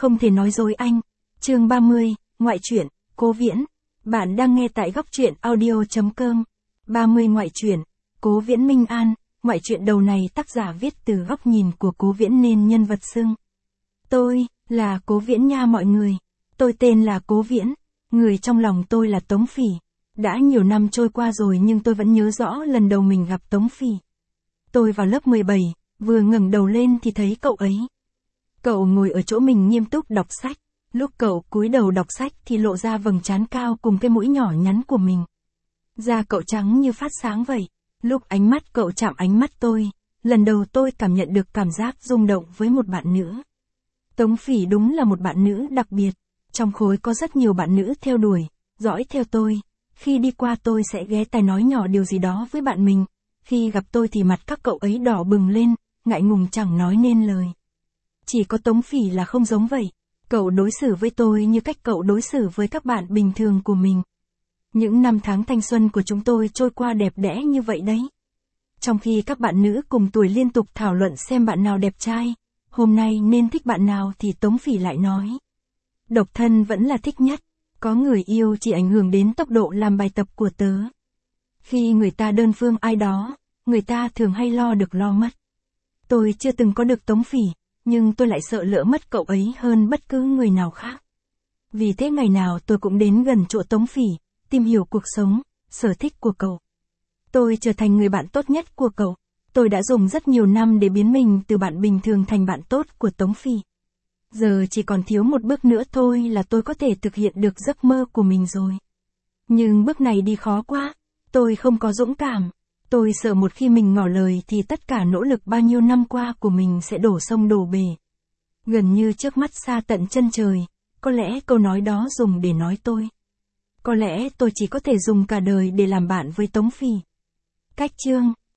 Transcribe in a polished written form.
Không thể nói dối anh. Chương 30, ngoại truyện, Cố Viễn. Bạn đang nghe tại góc truyện audio.com. 30 ngoại truyện, Cố Viễn Minh An. Ngoại truyện đầu này tác giả viết từ góc nhìn của Cố Viễn nên nhân vật xưng. Tôi, là Cố Viễn nha mọi người. Tôi tên là Cố Viễn. Người trong lòng tôi là Tống Phỉ. Đã nhiều năm trôi qua rồi nhưng tôi vẫn nhớ rõ lần đầu mình gặp Tống Phỉ. Tôi vào lớp 17, vừa ngẩng đầu lên thì thấy cậu ấy. Cậu ngồi ở chỗ mình nghiêm túc đọc sách. Lúc cậu cúi đầu đọc sách thì lộ ra vầng trán cao cùng cái mũi nhỏ nhắn của mình. Da cậu trắng như phát sáng vậy. Lúc ánh mắt cậu chạm ánh mắt tôi, lần đầu tôi cảm nhận được cảm giác rung động với một bạn nữ. Tống Phỉ đúng là một bạn nữ đặc biệt. Trong khối có rất nhiều bạn nữ theo đuổi, dõi theo tôi. Khi đi qua tôi sẽ ghé tai nói nhỏ điều gì đó với bạn mình. Khi gặp tôi thì mặt các cậu ấy đỏ bừng lên, ngại ngùng chẳng nói nên lời. Chỉ có Tống Phỉ là không giống vậy. Cậu đối xử với tôi như cách cậu đối xử với các bạn bình thường của mình. Những năm tháng thanh xuân của chúng tôi trôi qua đẹp đẽ như vậy đấy. Trong khi các bạn nữ cùng tuổi liên tục thảo luận xem bạn nào đẹp trai, hôm nay nên thích bạn nào thì Tống Phỉ lại nói. Độc thân vẫn là thích nhất, có người yêu chỉ ảnh hưởng đến tốc độ làm bài tập của tớ. Khi người ta đơn phương ai đó, người ta thường hay lo được lo mất. Tôi chưa từng có được Tống Phỉ, nhưng tôi lại sợ lỡ mất cậu ấy hơn bất cứ người nào khác. Vì thế ngày nào tôi cũng đến gần chỗ Tống Phỉ, tìm hiểu cuộc sống, sở thích của cậu. Tôi trở thành người bạn tốt nhất của cậu. Tôi đã dùng rất nhiều năm để biến mình từ bạn bình thường thành bạn tốt của Tống Phỉ. Giờ chỉ còn thiếu một bước nữa thôi là tôi có thể thực hiện được giấc mơ của mình rồi. Nhưng bước này đi khó quá. Tôi không có dũng cảm. Tôi sợ một khi mình ngỏ lời thì tất cả nỗ lực bao nhiêu năm qua của mình sẽ đổ sông đổ bể. Gần như trước mắt xa tận chân trời, có lẽ câu nói đó dùng để nói tôi. Có lẽ tôi chỉ có thể dùng cả đời để làm bạn với Tống Phỉ. Cách chương